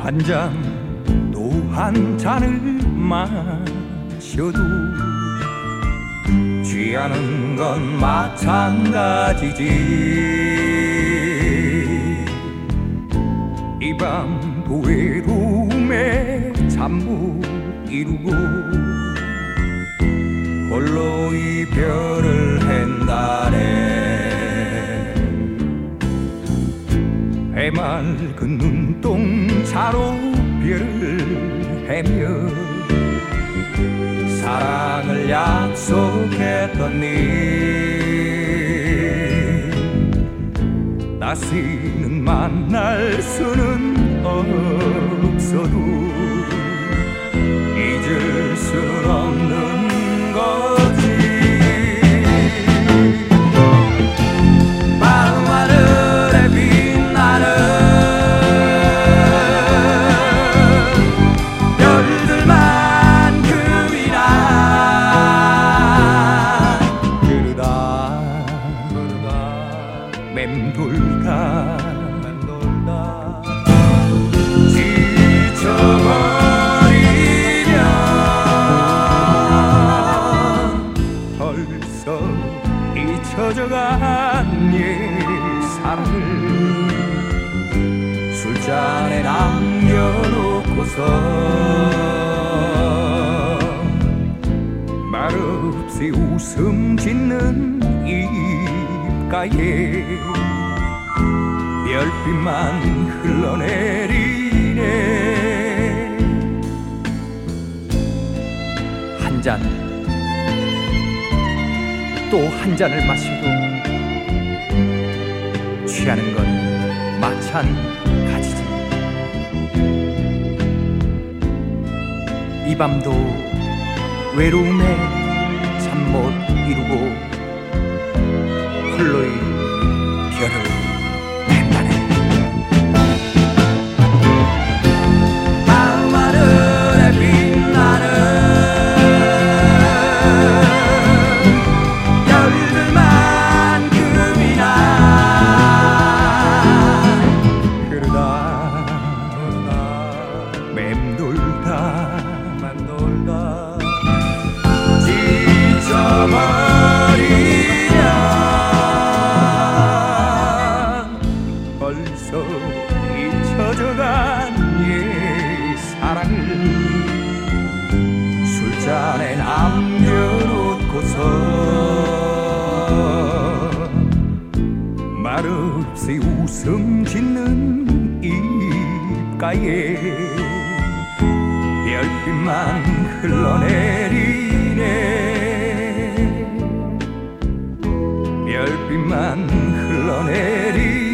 한 잔 또 한 잔을 마셔도 취하는 건 마찬가지지. 이 밤도 외로움에 잠 못 이루고 홀로 이별을 한다네. 해맑은 눈동자로 별을 헤며 사랑을 약속했던 네 다시는 만날 수는 없어도 잊을 수는 없는 거지. 밤하늘에 빛나는 별들만큼이나 그러다 맴돌다 잊혀져간 옛 사랑을 술잔에 남겨놓고서 말없이 웃음 짓는 입가에 별빛만 흘러내리네. 한 잔 또 한 잔을 마셔도 취하는 건 마찬가지지. 이 밤도 외로움에 잠 못 이루고 홀로의 별을 팬다네. 밤하늘에 빛나는 벌써 잊혀져간 옛 사랑을 술잔에 남겨놓고서 말없이 웃음 짓는 입가에 별빛만 흘러내리네. 별빛만 흘러내리네.